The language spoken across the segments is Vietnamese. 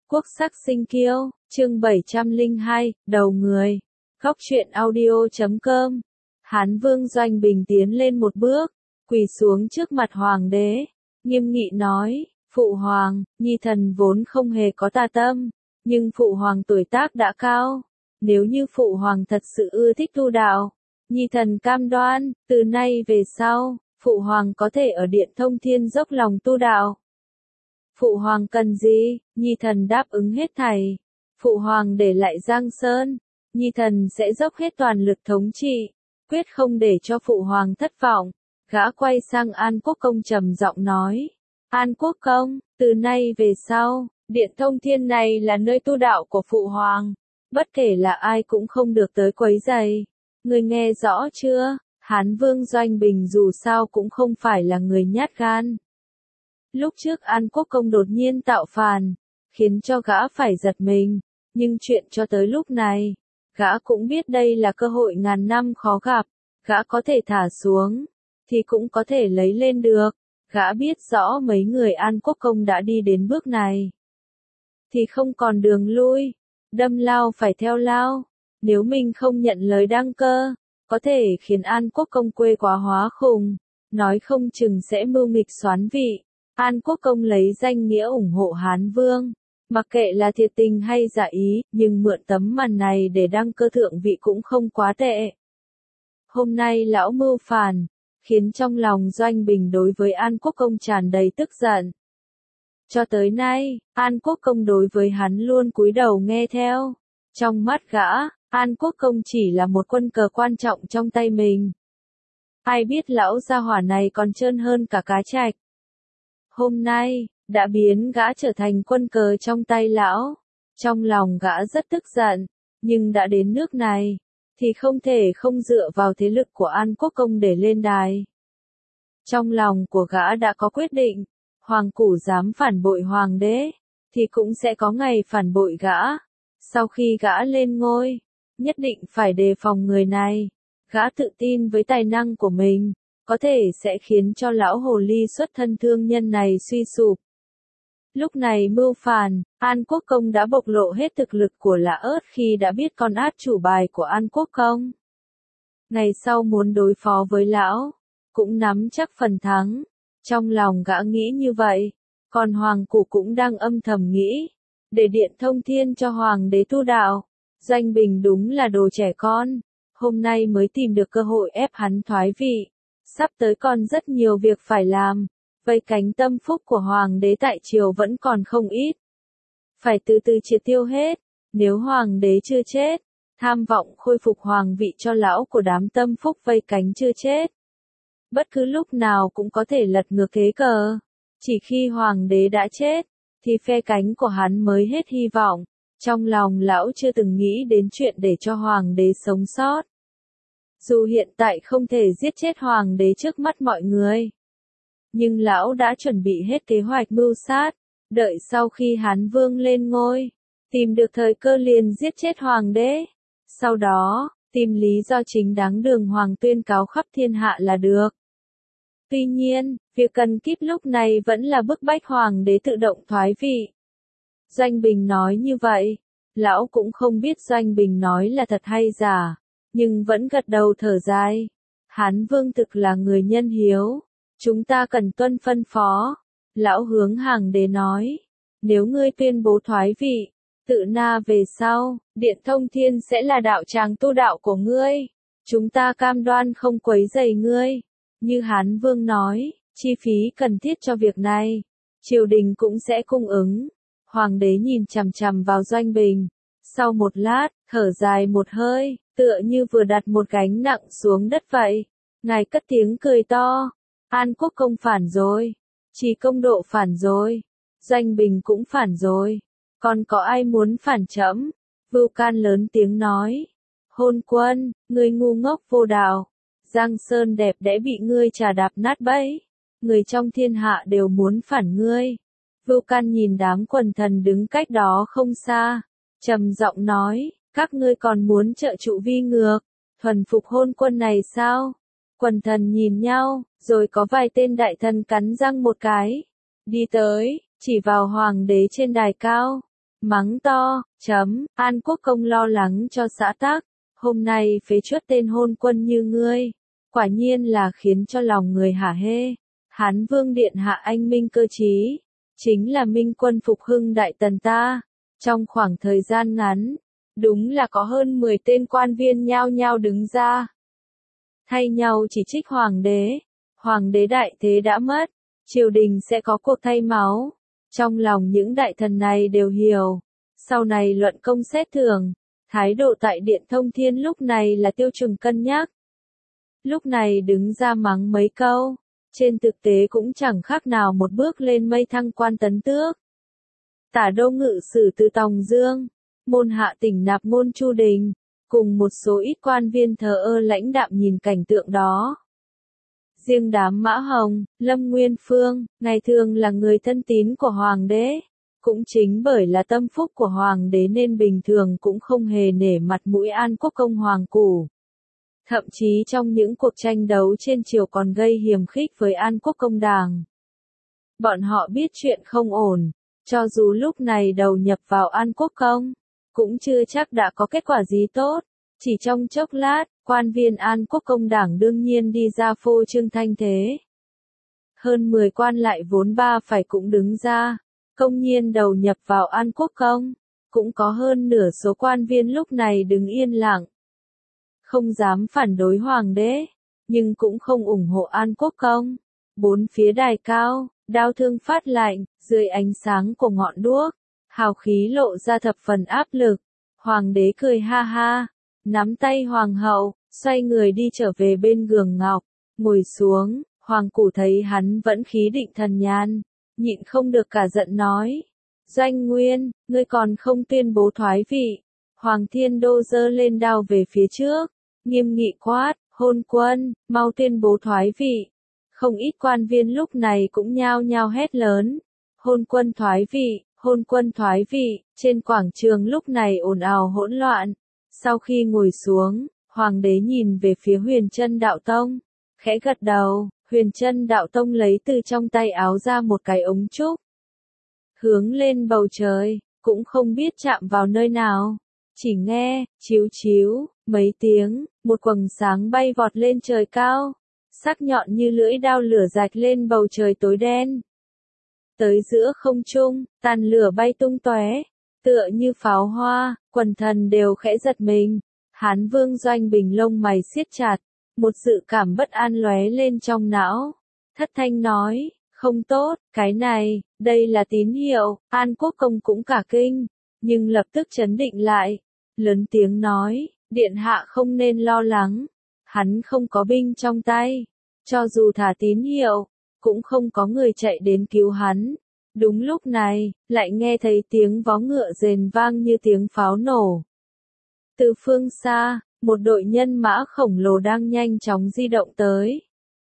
Quốc sắc sinh kiêu, chương 702, đầu người. Góc truyện audio.com. Hán Vương Doanh Bình tiến lên một bước, quỳ xuống trước mặt hoàng đế, nghiêm nghị nói, Phụ hoàng, nhi thần vốn không hề có tà tâm, nhưng Phụ hoàng tuổi tác đã cao, nếu như Phụ hoàng thật sự ưa thích tu đạo, nhi thần cam đoan, từ nay về sau, Phụ hoàng có thể ở Điện Thông Thiên dốc lòng tu đạo. Phụ hoàng cần gì, nhi thần đáp ứng hết thảy. Phụ hoàng để lại Giang Sơn, nhi thần sẽ dốc hết toàn lực thống trị, quyết không để cho Phụ hoàng thất vọng. Gã quay sang An Quốc Công trầm giọng nói, An Quốc Công, từ nay về sau, Điện Thông Thiên này là nơi tu đạo của Phụ hoàng, bất kể là ai cũng không được tới quấy rầy. Ngươi nghe rõ chưa? Hán Vương Doanh Bình dù sao cũng không phải là người nhát gan. Lúc trước An Quốc Công đột nhiên tạo phản, khiến cho gã phải giật mình, nhưng chuyện cho tới lúc này, gã cũng biết đây là cơ hội ngàn năm khó gặp, gã có thể thả xuống, thì cũng có thể lấy lên được, gã biết rõ mấy người An Quốc Công đã đi đến bước này, thì không còn đường lui, đâm lao phải theo lao, nếu mình không nhận lời đăng cơ, có thể khiến An Quốc Công quê quá hóa khùng, nói không chừng sẽ mưu nghịch soán vị. An Quốc Công lấy danh nghĩa ủng hộ Hán Vương, mặc kệ là thiệt tình hay giả ý, nhưng mượn tấm màn này để đăng cơ thượng vị cũng không quá tệ. Hôm nay lão mưu phản, khiến trong lòng Doanh Bình đối với An Quốc Công tràn đầy tức giận. Cho tới nay, An Quốc Công đối với hắn luôn cúi đầu nghe theo. Trong mắt gã, An Quốc Công chỉ là một quân cờ quan trọng trong tay mình. Ai biết lão gia hỏa này còn trơn hơn cả cá trạch. Hôm nay, đã biến gã trở thành quân cờ trong tay lão. Trong lòng gã rất tức giận, nhưng đã đến nước này, thì không thể không dựa vào thế lực của An Quốc Công để lên đài. Trong lòng của gã đã có quyết định, hoàng củ dám phản bội hoàng đế, thì cũng sẽ có ngày phản bội gã. Sau khi gã lên ngôi, nhất định phải đề phòng người này. Gã tự tin với tài năng của mình, có thể sẽ khiến cho lão hồ ly xuất thân thương nhân này suy sụp. Lúc này mưu phản, An Quốc Công đã bộc lộ hết thực lực của Lã Ớt khi đã biết con át chủ bài của An Quốc Công. Ngày sau muốn đối phó với lão, cũng nắm chắc phần thắng. Trong lòng gã nghĩ như vậy, còn hoàng củ cũng đang âm thầm nghĩ, để Điện Thông Thiên cho hoàng đế tu đạo. Doanh Bình đúng là đồ trẻ con, hôm nay mới tìm được cơ hội ép hắn thoái vị. Sắp tới còn rất nhiều việc phải làm, vây cánh tâm phúc của hoàng đế tại triều vẫn còn không ít. Phải từ từ triệt tiêu hết, nếu hoàng đế chưa chết, tham vọng khôi phục hoàng vị cho lão của đám tâm phúc vây cánh chưa chết. Bất cứ lúc nào cũng có thể lật ngược thế cờ, chỉ khi hoàng đế đã chết, thì phe cánh của hắn mới hết hy vọng. Trong lòng lão chưa từng nghĩ đến chuyện để cho hoàng đế sống sót. Dù hiện tại không thể giết chết hoàng đế trước mắt mọi người, nhưng lão đã chuẩn bị hết kế hoạch mưu sát, đợi sau khi Hán Vương lên ngôi, tìm được thời cơ liền giết chết hoàng đế. Sau đó, tìm lý do chính đáng đường hoàng tuyên cáo khắp thiên hạ là được. Tuy nhiên, việc cần kíp lúc này vẫn là bức bách hoàng đế tự động thoái vị. Doanh Bình nói như vậy, lão cũng không biết Doanh Bình nói là thật hay giả, nhưng vẫn gật đầu thở dài. Hán Vương thực là người nhân hiếu, chúng ta cần tuân phân phó. Lão hướng hàng đế nói, nếu ngươi tuyên bố thoái vị, tự na về sau, Điện Thông Thiên sẽ là đạo tràng tu đạo của ngươi. Chúng ta cam đoan không quấy rầy ngươi. Như Hán Vương nói, chi phí cần thiết cho việc này, triều đình cũng sẽ cung ứng. Hoàng đế nhìn chằm chằm vào Doanh Bình, sau một lát, thở dài một hơi, tựa như vừa đặt một gánh nặng xuống đất vậy. Ngài cất tiếng cười to, An Quốc Công phản rồi, Trì Công Độ phản rồi, Doanh Bình cũng phản rồi, còn có ai muốn phản trẫm? Vưu Can lớn tiếng nói, Hôn Quân, ngươi ngu ngốc vô đạo, Giang Sơn đẹp đẽ bị ngươi trà đạp nát bấy, người trong thiên hạ đều muốn phản ngươi. Vưu Can nhìn đám quần thần đứng cách đó không xa, trầm giọng nói, các ngươi còn muốn trợ trụ vi ngược, thuần phục Hôn Quân này sao? Quần thần nhìn nhau, rồi có vài tên đại thần cắn răng một cái, đi tới, chỉ vào hoàng đế trên đài cao, mắng to, An Quốc Công lo lắng cho xã tắc, hôm nay phế truất tên hôn quân như ngươi, quả nhiên là khiến cho lòng người hả hê. Hán Vương điện hạ anh minh cơ trí, chính là minh quân phục hưng đại tần ta. Trong khoảng thời gian ngắn, đúng là có hơn 10 tên quan viên nhao nhao đứng ra, thay nhau chỉ trích hoàng đế. Hoàng đế đại thế đã mất, triều đình sẽ có cuộc thay máu. Trong lòng những đại thần này đều hiểu, sau này luận công xét thưởng, thái độ tại Điện Thông Thiên lúc này là Tiêu Trừng cân nhắc. Lúc này đứng ra mắng mấy câu, trên thực tế cũng chẳng khác nào một bước lên mây thăng quan tấn tước. Tả đô ngự sử từ Tòng Dương, môn hạ tỉnh nạp ngôn Chu Đình, cùng một số ít quan viên thờ ơ lãnh đạm nhìn cảnh tượng đó. Riêng đám Mã Hồng, Lâm Nguyên Phương, ngày thường là người thân tín của Hoàng đế. Cũng chính bởi là tâm phúc của Hoàng đế nên bình thường cũng không hề nể mặt mũi An Quốc Công Hoàng Củ. Thậm chí trong những cuộc tranh đấu trên triều còn gây hiềm khích với An Quốc Công Đảng. Bọn họ biết chuyện không ổn, cho dù lúc này đầu nhập vào An Quốc Công, cũng chưa chắc đã có kết quả gì tốt. Chỉ trong chốc lát, quan viên An Quốc Công Đảng đương nhiên đi ra phô trương thanh thế. Hơn 10 quan lại vốn ba phải cũng đứng ra, công nhiên đầu nhập vào An Quốc Công. Cũng có hơn nửa số quan viên lúc này đứng yên lặng, không dám phản đối hoàng đế, nhưng cũng không ủng hộ An Quốc Công. Bốn phía đài cao, đao thương phát lạnh, dưới ánh sáng của ngọn đuốc, hào khí lộ ra thập phần áp lực. Hoàng đế cười ha ha, nắm tay hoàng hậu, xoay người đi trở về bên giường ngọc, ngồi xuống. Hoàng Củ thấy hắn vẫn khí định thần nhàn, nhịn không được cả giận nói: Doanh Nguyên, ngươi còn không tuyên bố thoái vị. Hoàng Thiên Đô giơ lên đao về phía trước, nghiêm nghị quát: Hôn quân, mau tuyên bố thoái vị. Không ít quan viên lúc này cũng nhao nhao hét lớn: Hôn quân thoái vị, hôn quân thoái vị. Trên quảng trường lúc này ồn ào hỗn loạn. Sau khi ngồi xuống, hoàng đế nhìn về phía Huyền Trân Đạo Tông, khẽ gật đầu. Huyền Trân Đạo Tông lấy từ trong tay áo ra một cái ống trúc, hướng lên bầu trời, cũng không biết chạm vào nơi nào. Chỉ nghe, chíu chíu, mấy tiếng, một quầng sáng bay vọt lên trời cao, sắc nhọn như lưỡi đao lửa rạch lên bầu trời tối đen. Tới giữa không trung, tàn lửa bay tung tóe, tựa như pháo hoa, quần thần đều khẽ giật mình. Hán Vương Doanh Bình lông mày siết chặt, một dự cảm bất an lóe lên trong não. Thất thanh nói: Không tốt, cái này, đây là tín hiệu. An Quốc Công cũng cả kinh, nhưng lập tức trấn định lại, lớn tiếng nói: Điện hạ không nên lo lắng, hắn không có binh trong tay, cho dù thả tín hiệu, cũng không có người chạy đến cứu hắn. Đúng lúc này, lại nghe thấy tiếng vó ngựa rền vang như tiếng pháo nổ. Từ phương xa, một đội nhân mã khổng lồ đang nhanh chóng di động tới.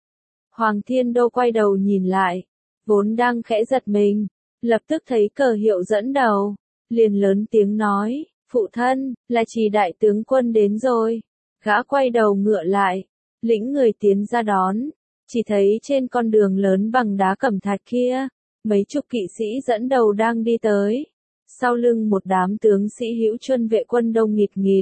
Hoàng Thiên Đô quay đầu nhìn lại, vốn đang khẽ giật mình, lập tức thấy cờ hiệu dẫn đầu, liền lớn tiếng nói: Phụ thân, là Trì đại tướng quân đến rồi. Gã quay đầu ngựa lại, lĩnh người tiến ra đón, chỉ thấy trên con đường lớn bằng đá cẩm thạch kia, mấy chục kỵ sĩ dẫn đầu đang đi tới, sau lưng một đám tướng sĩ hữu chuân vệ quân đông nghịt nghịt.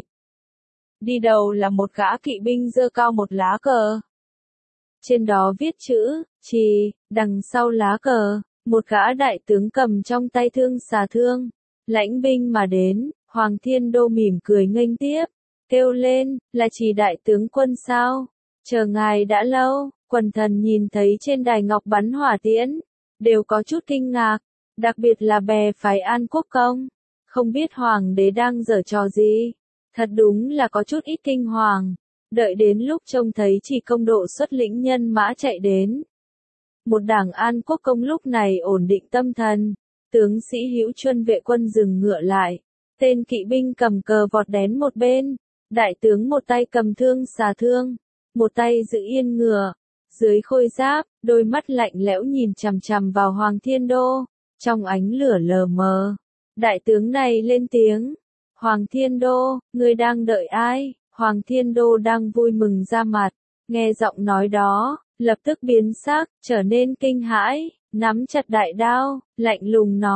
Đi đầu là một gã kỵ binh giơ cao một lá cờ, trên đó viết chữ Trì, đằng sau lá cờ, một gã đại tướng cầm trong tay thương xà thương, lãnh binh mà đến. Hoàng Thiên Đô mỉm cười nghênh tiếp, kêu lên: Là Trì đại tướng quân sao? Chờ ngài đã lâu. Quần thần nhìn thấy trên đài ngọc bắn hỏa tiễn, đều có chút kinh ngạc, đặc biệt là bè phái An Quốc Công, không biết hoàng đế đang giở trò gì. Thật đúng là có chút ít kinh hoàng. Đợi đến lúc trông thấy Trì công độ xuất lĩnh nhân mã chạy đến, một đảng An Quốc Công lúc này ổn định tâm thần, tướng sĩ hữu chuân vệ quân dừng ngựa lại, tên kỵ binh cầm cờ vọt đến một bên, đại tướng một tay cầm thương xà thương, một tay giữ yên ngựa, dưới khôi giáp, đôi mắt lạnh lẽo nhìn chằm chằm vào Hoàng Thiên Đô, trong ánh lửa lờ mờ. Đại tướng này lên tiếng: Hoàng Thiên Đô, ngươi đang đợi ai? Hoàng Thiên Đô đang vui mừng ra mặt, nghe giọng nói đó, lập tức biến sắc, trở nên kinh hãi, nắm chặt đại đao, lạnh lùng nói: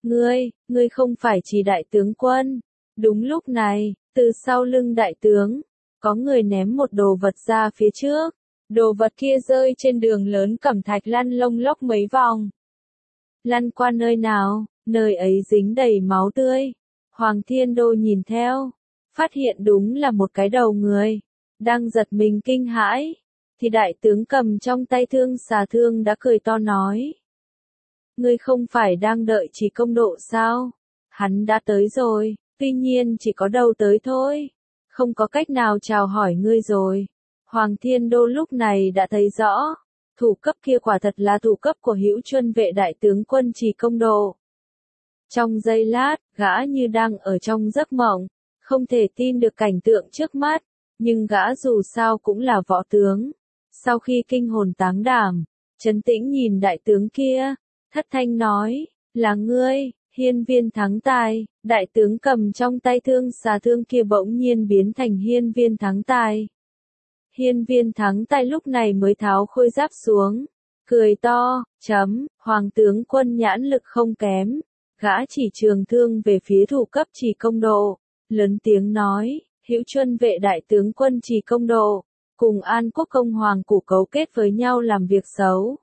Ngươi không phải chỉ đại tướng quân. Đúng lúc này, từ sau lưng đại tướng, có người ném một đồ vật ra phía trước. Đồ vật kia rơi trên đường lớn cẩm thạch lăn lông lốc mấy vòng. Lăn qua nơi nào, nơi ấy dính đầy máu tươi. Hoàng Thiên Đô nhìn theo, phát hiện đúng là một cái đầu người. Đang giật mình kinh hãi, thì đại tướng cầm trong tay thương xà thương đã cười to nói. Ngươi không phải đang đợi chỉ công độ sao? Hắn đã tới rồi, tuy nhiên chỉ có đầu tới thôi. Không có cách nào chào hỏi ngươi rồi. Hoàng Thiên Đô lúc này đã thấy rõ, thủ cấp kia quả thật là thủ cấp của Hữu Chuân vệ đại tướng quân Trì Công Độ. Trong giây lát, gã như đang ở trong giấc mộng, không thể tin được cảnh tượng trước mắt, nhưng gã dù sao cũng là võ tướng. Sau khi kinh hồn táng đảm, trấn tĩnh nhìn đại tướng kia, thất thanh nói, là ngươi, Hiên Viên Thắng Tài. Đại tướng cầm trong tay thương xà thương kia bỗng nhiên biến thành Hiên Viên Thắng Tài. Hiên Viên Thắng Tài lúc này mới tháo khôi giáp xuống, cười to, Hoàng tướng quân nhãn lực không kém. Gã chỉ trường thương về phía thủ cấp Trì Công Độ, lớn tiếng nói, Hữu Chuân vệ đại tướng quân Trì Công Độ, cùng An Quốc công hoàng củ cấu kết với nhau làm việc xấu.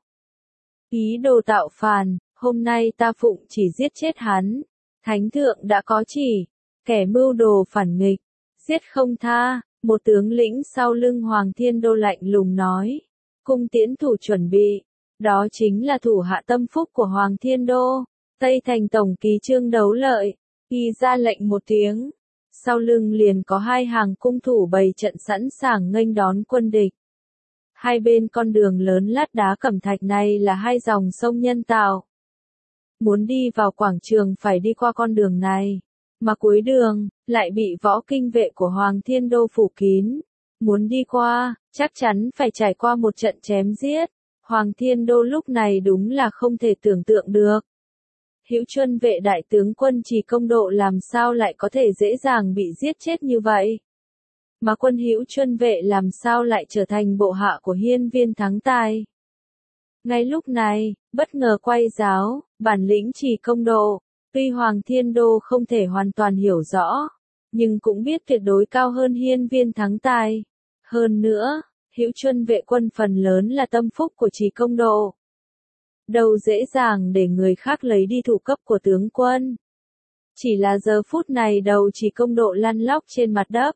Ý đồ tạo phản, hôm nay ta phụng chỉ giết chết hắn. Thánh thượng đã có chỉ, kẻ mưu đồ phản nghịch, giết không tha. Một tướng lĩnh sau lưng Hoàng Thiên Đô lạnh lùng nói, cung tiễn thủ chuẩn bị, đó chính là thủ hạ tâm phúc của Hoàng Thiên Đô, Tây Thành Tổng ký Trương Đấu Lợi. Y ra lệnh một tiếng, sau lưng liền có hai hàng cung thủ bày trận sẵn sàng nghênh đón quân địch. Hai bên con đường lớn lát đá cẩm thạch này là hai dòng sông nhân tạo. Muốn đi vào quảng trường phải đi qua con đường này, mà cuối đường lại bị võ kinh vệ của Hoàng Thiên Đô phủ kín. Muốn đi qua, chắc chắn phải trải qua một trận chém giết. Hoàng Thiên Đô lúc này đúng là không thể tưởng tượng được. Hữu Chuân vệ đại tướng quân Trì Công Độ làm sao lại có thể dễ dàng bị giết chết như vậy? Mà quân Hữu Chuân vệ làm sao lại trở thành bộ hạ của Hiên Viên Thắng Tài? Ngay lúc này, bất ngờ quay giáo, bản lĩnh Trì Công Độ, tuy Hoàng Thiên Đô không thể hoàn toàn hiểu rõ, nhưng cũng biết tuyệt đối cao hơn Hiên Viên Thắng Tài. Hơn nữa, Hữu Chuân vệ quân phần lớn là tâm phúc của Trì Công Độ. Đâu dễ dàng để người khác lấy đi thủ cấp của tướng quân. Chỉ là giờ phút này đầu Trì Công Độ lăn lóc trên mặt đất.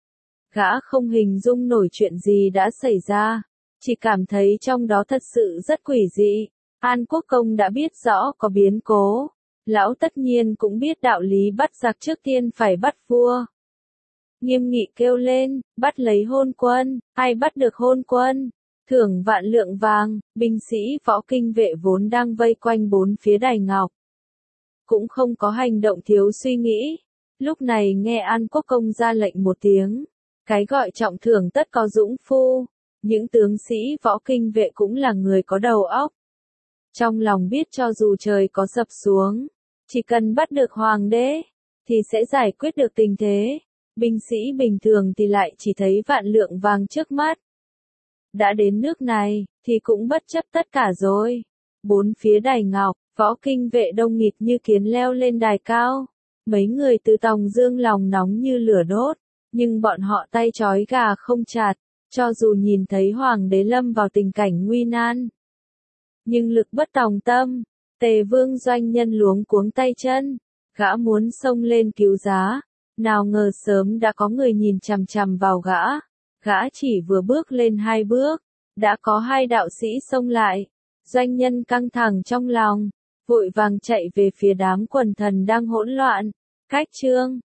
Gã không hình dung nổi chuyện gì đã xảy ra, chỉ cảm thấy trong đó thật sự rất quỷ dị. An Quốc công đã biết rõ có biến cố, lão tất nhiên cũng biết đạo lý bắt giặc trước tiên phải bắt vua. Nghiêm nghị kêu lên, bắt lấy hôn quân, ai bắt được hôn quân, thưởng vạn lượng vàng. Binh sĩ võ kinh vệ vốn đang vây quanh bốn phía đài ngọc, cũng không có hành động thiếu suy nghĩ. Lúc này nghe An Quốc công ra lệnh một tiếng, cái gọi trọng thưởng tất có dũng phu. Những tướng sĩ võ kinh vệ cũng là người có đầu óc. Trong lòng biết cho dù trời có sập xuống, chỉ cần bắt được hoàng đế, thì sẽ giải quyết được tình thế. Binh sĩ bình thường thì lại chỉ thấy vạn lượng vàng trước mắt. Đã đến nước này, thì cũng bất chấp tất cả rồi. Bốn phía đài ngọc, võ kinh vệ đông nghịt như kiến leo lên đài cao. Mấy người từ Tòng Dương lòng nóng như lửa đốt, nhưng bọn họ tay trói gà không chặt, cho dù nhìn thấy hoàng đế lâm vào tình cảnh nguy nan. Nhưng lực bất tòng tâm, Tề Vương doanh nhân luống cuống tay chân, gã muốn xông lên cứu giá, nào ngờ sớm đã có người nhìn chằm chằm vào gã. Gã chỉ vừa bước lên 2 bước, đã có 2 đạo sĩ xông lại. Doanh nhân căng thẳng trong lòng, vội vàng chạy về phía đám quần thần đang hỗn loạn. Cách chương